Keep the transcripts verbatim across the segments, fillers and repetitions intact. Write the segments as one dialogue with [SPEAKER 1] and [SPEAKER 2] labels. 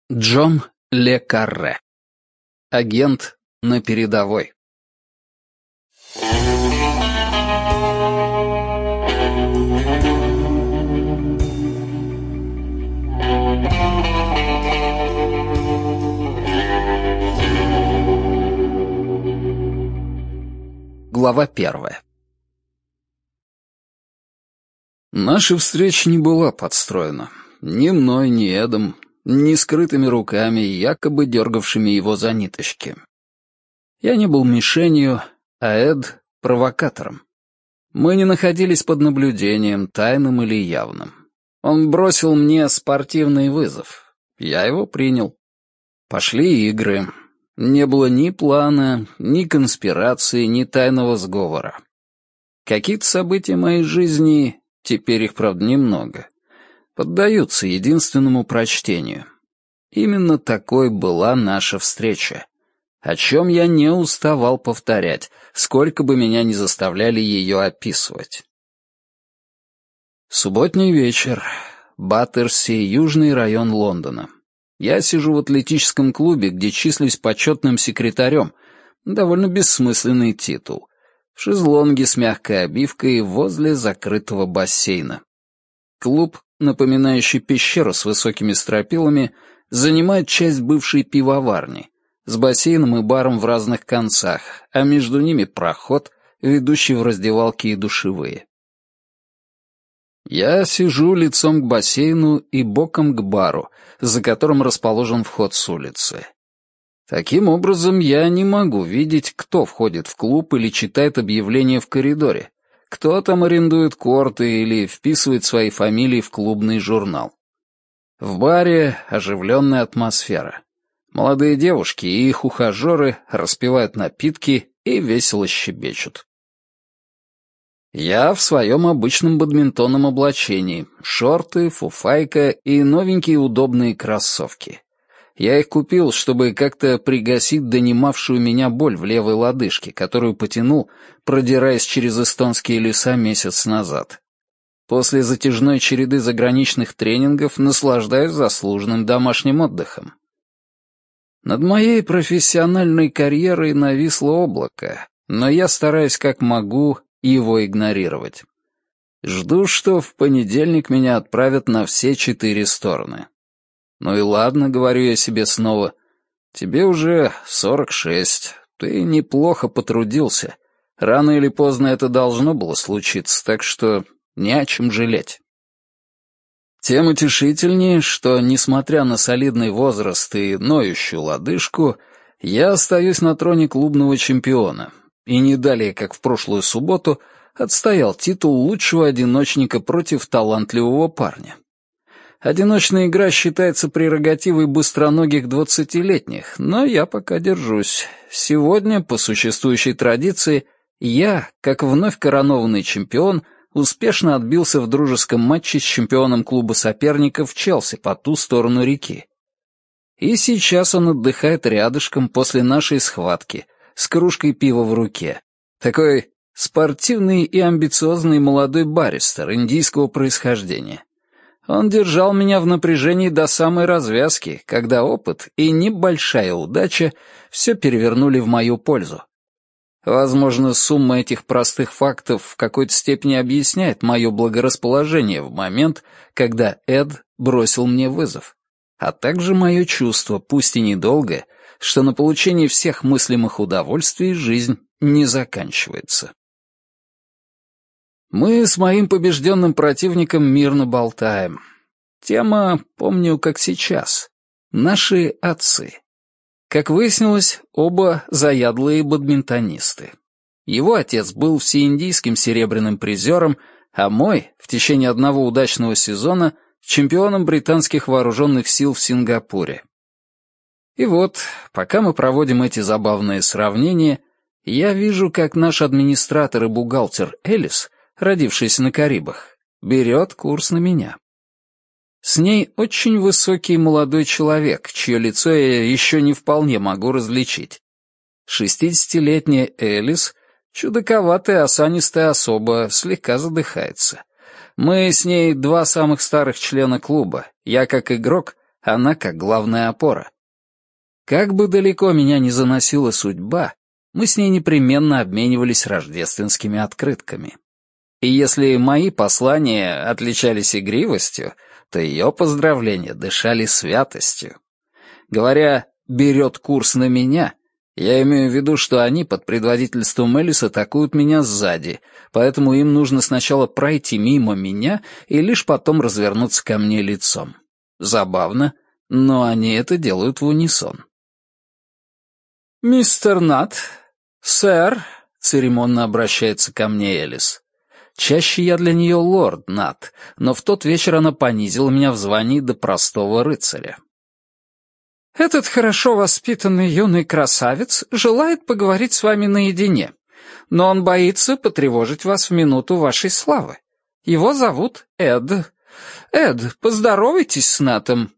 [SPEAKER 1] Джон ле Карре. Агент на передовой. Глава первая. Наша встреча не была подстроена. Ни мной, ни Эдом, ни скрытыми руками, якобы дергавшими его за ниточки. Я не был мишенью, а Эд — провокатором. Мы не находились под наблюдением, тайным или явным. Он бросил мне спортивный вызов. Я его принял. Пошли игры. Не было ни плана, ни конспирации, ни тайного сговора. Какие-то события моей жизни, теперь их, правда, немного, поддаются единственному прочтению. Именно такой была наша встреча, о чем я не уставал повторять, сколько бы меня ни заставляли ее описывать. Субботний вечер. Баттерси, южный район Лондона. Я сижу в атлетическом клубе, где числюсь почетным секретарем, довольно бессмысленный титул, в шезлонге с мягкой обивкой возле закрытого бассейна. Клуб, напоминающий пещеру с высокими стропилами, занимает часть бывшей пивоварни, с бассейном и баром в разных концах, а между ними проход, ведущий в раздевалки и душевые. Я сижу лицом к бассейну и боком к бару, за которым расположен вход с улицы. Таким образом, я не могу видеть, кто входит в клуб или читает объявления в коридоре, кто там арендует корты или вписывает свои фамилии в клубный журнал. В баре оживленная атмосфера. Молодые девушки и их ухажеры распивают напитки и весело щебечут. Я в своем обычном бадминтонном облачении, шорты, фуфайка и новенькие удобные кроссовки. Я их купил, чтобы как-то пригасить донимавшую меня боль в левой лодыжке, которую потянул, продираясь через эстонские леса месяц назад. После затяжной череды заграничных тренингов наслаждаюсь заслуженным домашним отдыхом. Над моей профессиональной карьерой нависло облако, но я стараюсь как могу его игнорировать. Жду, что в понедельник меня отправят на все четыре стороны. Ну и ладно, говорю я себе снова, тебе уже сорок шесть, ты неплохо потрудился. Рано или поздно это должно было случиться, так что не о чем жалеть. Тем утешительнее, что, несмотря на солидный возраст и ноющую лодыжку, я остаюсь на троне клубного чемпиона, и не далее, как в прошлую субботу, отстоял титул лучшего одиночника против талантливого парня. Одиночная игра считается прерогативой быстроногих двадцатилетних, но я пока держусь. Сегодня, по существующей традиции, я, как вновь коронованный чемпион, успешно отбился в дружеском матче с чемпионом клуба соперников Челси по ту сторону реки. И сейчас он отдыхает рядышком после нашей схватки, с кружкой пива в руке. Такой спортивный и амбициозный молодой баристер индийского происхождения. Он держал меня в напряжении до самой развязки, когда опыт и небольшая удача все перевернули в мою пользу. Возможно, сумма этих простых фактов в какой-то степени объясняет мое благорасположение в момент, когда Эд бросил мне вызов, а также мое чувство, пусть и недолгое, что на получении всех мыслимых удовольствий жизнь не заканчивается. Мы с моим побежденным противником мирно болтаем. Тема, помню, как сейчас. Наши отцы. Как выяснилось, оба заядлые бадминтонисты. Его отец был всеиндийским серебряным призером, а мой, в течение одного удачного сезона, чемпионом британских вооруженных сил в Сингапуре. И вот, пока мы проводим эти забавные сравнения, я вижу, как наш администратор и бухгалтер Элис, родившийся на Карибах, берет курс на меня. С ней очень высокий молодой человек, чье лицо я еще не вполне могу различить. Шестидесятилетняя Элис, чудаковатая осанистая особа, слегка задыхается. Мы с ней два самых старых члена клуба, я как игрок, она как главная опора. Как бы далеко меня ни заносила судьба, мы с ней непременно обменивались рождественскими открытками. И если мои послания отличались игривостью, то ее поздравления дышали святостью. Говоря «берет курс на меня», я имею в виду, что они под предводительством Элис атакуют меня сзади, поэтому им нужно сначала пройти мимо меня и лишь потом развернуться ко мне лицом. Забавно, но они это делают в унисон. «Мистер Нат, сэр», — церемонно обращается ко мне Элис. Чаще я для нее лорд Нат, но в тот вечер она понизила меня в звании до простого рыцаря. «Этот хорошо воспитанный юный красавец желает поговорить с вами наедине, но он боится потревожить вас в минуту вашей славы. Его зовут Эд. Эд, поздоровайтесь с Натом».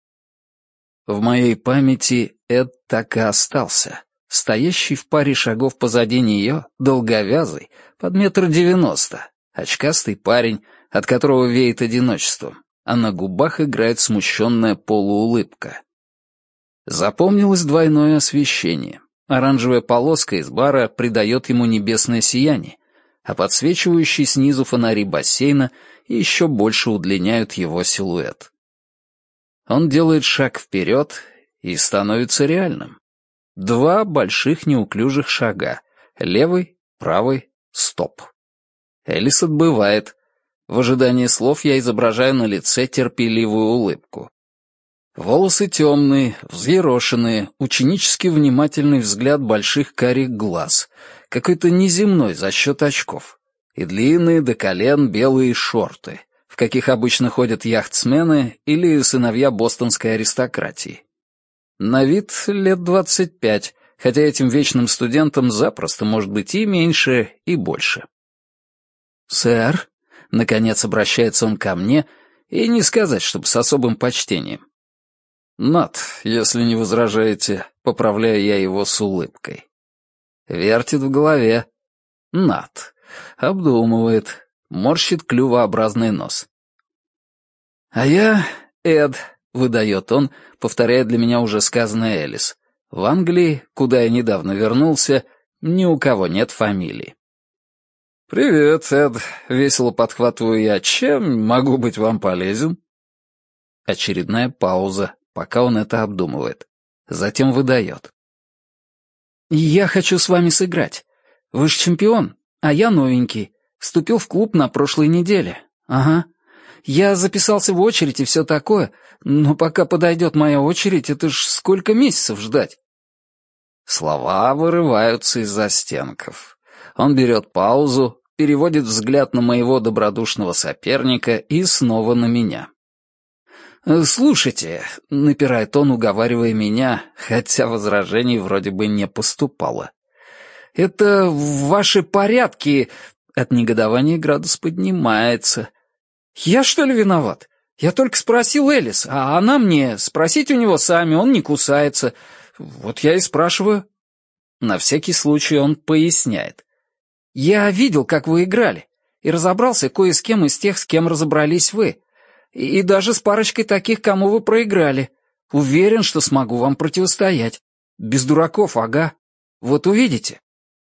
[SPEAKER 1] В моей памяти Эд так и остался, стоящий в паре шагов позади нее, долговязый, под метр девяносто, очкастый парень, от которого веет одиночеством, а на губах играет смущенная полуулыбка. Запомнилось двойное освещение. Оранжевая полоска из бара придает ему небесное сияние, а подсвечивающие снизу фонари бассейна еще больше удлиняют его силуэт. Он делает шаг вперед и становится реальным. Два больших неуклюжих шага. Левый, правый, стоп. Элис отбывает. В ожидании слов я изображаю на лице терпеливую улыбку. Волосы темные, взъерошенные, ученически внимательный взгляд больших карих глаз, какой-то неземной за счет очков, и длинные до колен белые шорты, в каких обычно ходят яхтсмены или сыновья бостонской аристократии. На вид лет двадцать пять, хотя этим вечным студентам запросто может быть и меньше, и больше. «Сэр», — наконец обращается он ко мне, и не сказать, чтобы с особым почтением. «Нат, если не возражаете», — поправляю я его с улыбкой. Вертит в голове. Нат. Обдумывает. Морщит клювообразный нос. «А я Эд», — выдает он, повторяя для меня уже сказанное Элис. «В Англии, куда я недавно вернулся, ни у кого нет фамилии». «Привет, Эд», — весело подхватываю я. «Чем могу быть вам полезен?» Очередная пауза, пока он это обдумывает. Затем выдает. «Я хочу с вами сыграть. Вы же чемпион, а я новенький. Вступил в клуб на прошлой неделе. Ага. Я записался в очередь и все такое, но пока подойдет моя очередь, это ж сколько месяцев ждать?» Слова вырываются из застенков. Он берет паузу, переводит взгляд на моего добродушного соперника и снова на меня. «Слушайте», — напирает он, уговаривая меня, хотя возражений вроде бы не поступало. «Это ваши порядки...» От негодования градус поднимается. «Я что ли виноват? Я только спросил Элис, а она мне, спросить у него сами, он не кусается. Вот я и спрашиваю». На всякий случай он поясняет. «Я видел, как вы играли, и разобрался кое с кем из тех, с кем разобрались вы. И даже с парочкой таких, кому вы проиграли. Уверен, что смогу вам противостоять. Без дураков, ага. Вот увидите».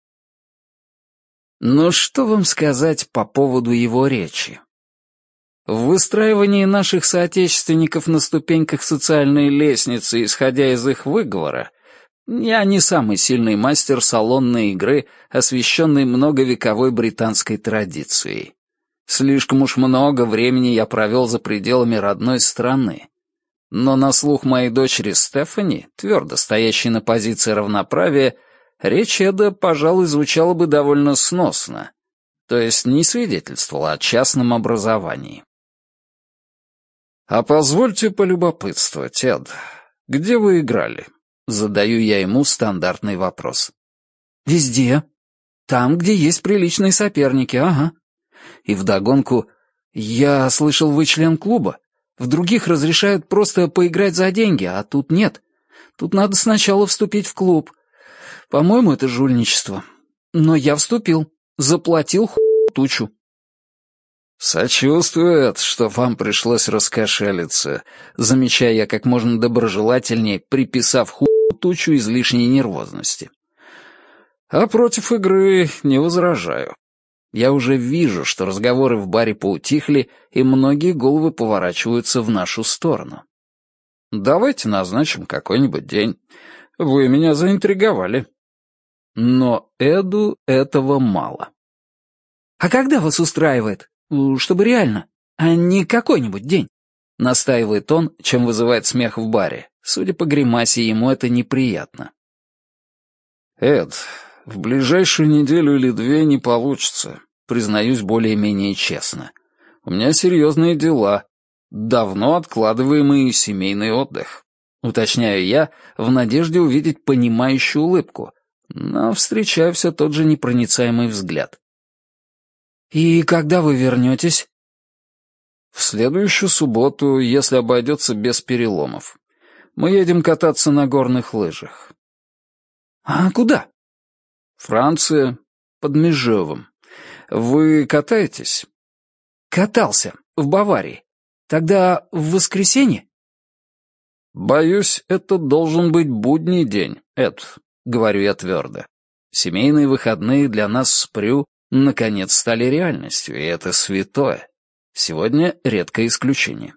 [SPEAKER 1] Но что вам сказать по поводу его речи? В выстраивании наших соотечественников на ступеньках социальной лестницы, исходя из их выговора, я не самый сильный мастер салонной игры, освященной многовековой британской традицией. Слишком уж много времени я провел за пределами родной страны. Но на слух моей дочери Стефани, твердо стоящей на позиции равноправия, речь Эда, пожалуй, звучала бы довольно сносно, то есть не свидетельствовала о частном образовании. «А позвольте полюбопытствовать, Эд, где вы играли?» Задаю я ему стандартный вопрос. «Везде. Там, где есть приличные соперники, ага». И вдогонку: «Я слышал, вы член клуба. В других разрешают просто поиграть за деньги, а тут нет. Тут надо сначала вступить в клуб. По-моему, это жульничество. Но я вступил. Заплатил ху тучу». «Сочувствую, Эд, что вам пришлось раскошелиться», замечая я как можно доброжелательнее, приписав ху тучу излишней нервозности. «А против игры не возражаю. Я уже вижу, что разговоры в баре поутихли, и многие головы поворачиваются в нашу сторону. Давайте назначим какой-нибудь день. Вы меня заинтриговали». Но Эду этого мало. «А когда вас устраивает? Чтобы реально, а не какой-нибудь день?» — настаивает он, чем вызывает смех в баре. Судя по гримасе, ему это неприятно. «Эд, в ближайшую неделю или две не получится, признаюсь более-менее честно. У меня серьезные дела, давно откладываемый семейный отдых», — уточняю я, в надежде увидеть понимающую улыбку, но встречаю все тот же непроницаемый взгляд. «И когда вы вернетесь?» «В следующую субботу, если обойдется без переломов. Мы едем кататься на горных лыжах». «А куда?» «Франция, под Межевым. Вы катаетесь?» «Катался, в Баварии. Тогда в воскресенье?» «Боюсь, это должен быть будний день, Эд», — говорю я твердо. «Семейные выходные для нас с Прю наконец стали реальностью, и это святое. Сегодня редкое исключение».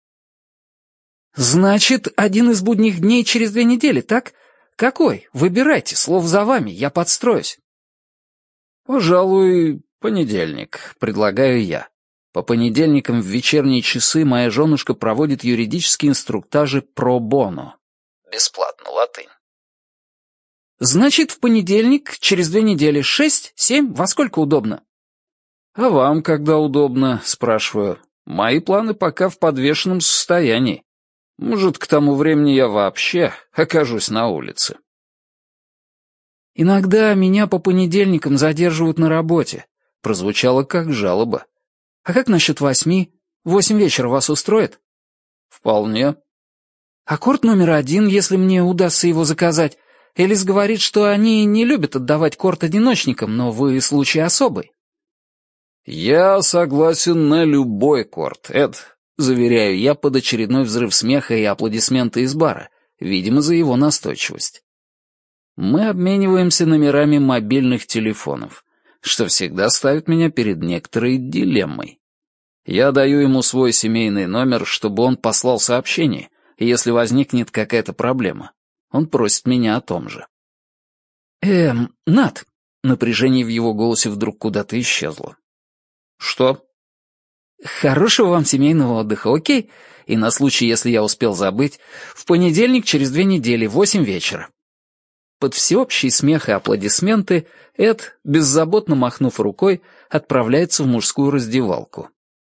[SPEAKER 1] «Значит, один из будних дней через две недели, так? Какой? Выбирайте, слов за вами, я подстроюсь». «Пожалуй, понедельник», — предлагаю я. По понедельникам в вечерние часы моя женушка проводит юридические инструктажи про боно. Бесплатно, латынь. «Значит, в понедельник, через две недели, шесть, семь, во сколько удобно?» «А вам когда удобно?» — спрашиваю. «Мои планы пока в подвешенном состоянии. Может, к тому времени я вообще окажусь на улице». «Иногда меня по понедельникам задерживают на работе», — прозвучало как жалоба. «А как насчет восьми? Восемь вечера вас устроит?» «Вполне». «Аккорд номер один, если мне удастся его заказать. Элис говорит, что они не любят отдавать корт одиночникам, но вы случай особый». «Я согласен на любой корт, Эд», — заверяю я под очередной взрыв смеха и аплодисменты из бара, видимо, за его настойчивость. Мы обмениваемся номерами мобильных телефонов, что всегда ставит меня перед некоторой дилеммой. Я даю ему свой семейный номер, чтобы он послал сообщение, если возникнет какая-то проблема. Он просит меня о том же. «Эм, Нат», — напряжение в его голосе вдруг куда-то исчезло. «Что?» «Хорошего вам семейного отдыха, окей? И на случай, если я успел забыть, в понедельник через две недели, восемь вечера». Под всеобщий смех и аплодисменты Эд, беззаботно махнув рукой, отправляется в мужскую раздевалку.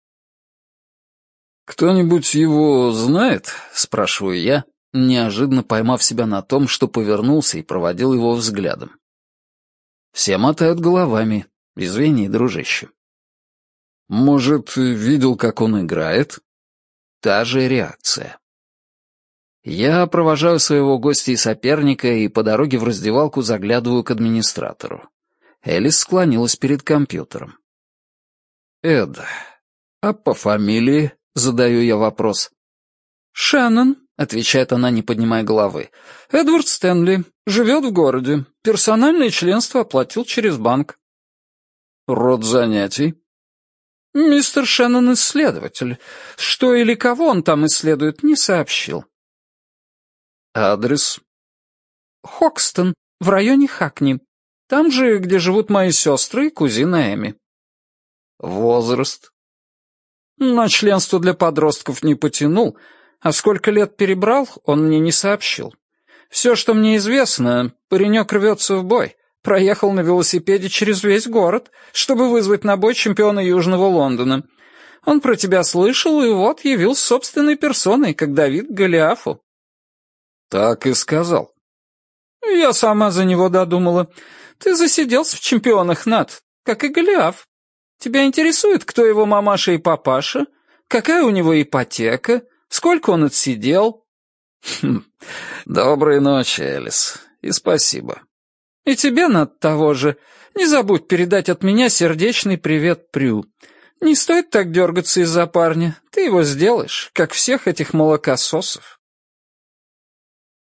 [SPEAKER 1] «Кто-нибудь его знает?» — спрашиваю я, неожиданно поймав себя на том, что повернулся и проводил его взглядом. Все мотают головами. Извини, дружище. «Может, видел, как он играет?» Та же реакция. Я провожаю своего гостя и соперника и по дороге в раздевалку заглядываю к администратору. Элис склонилась перед компьютером. «Эд, а по фамилии?» — задаю я вопрос. «Шеннон», — отвечает она, не поднимая головы. «Эдвард Стэнли. Живет в городе. Персональное членство оплатил через банк». «Род занятий?» «Мистер Шеннон — исследователь. Что или кого он там исследует, не сообщил». «Адрес?»
[SPEAKER 2] «Хокстон, в районе Хакни. Там же, где живут мои сестры и кузина Эми».
[SPEAKER 1] «Возраст?»
[SPEAKER 2] «На членство для подростков не потянул, а сколько лет перебрал, он мне не сообщил. Все, что мне известно, паренек рвется в бой. Проехал на велосипеде через весь город, чтобы вызвать на бой чемпиона Южного Лондона. Он про тебя слышал и вот явился собственной персоной, как Давид к Голиафу».
[SPEAKER 1] «Так и сказал».
[SPEAKER 2] «Я сама за него додумала. Ты засиделся в чемпионах, Нат, как и Голиаф. Тебя интересует, кто его мамаша и папаша? Какая у него ипотека? Сколько он отсидел?»
[SPEAKER 1] Хм. «Доброй ночи, Элис, и спасибо».
[SPEAKER 2] «И тебе, Нат, того же. Не забудь передать от меня сердечный привет Прю. Не стоит так дергаться из-за парня. Ты его сделаешь, как всех этих молокососов.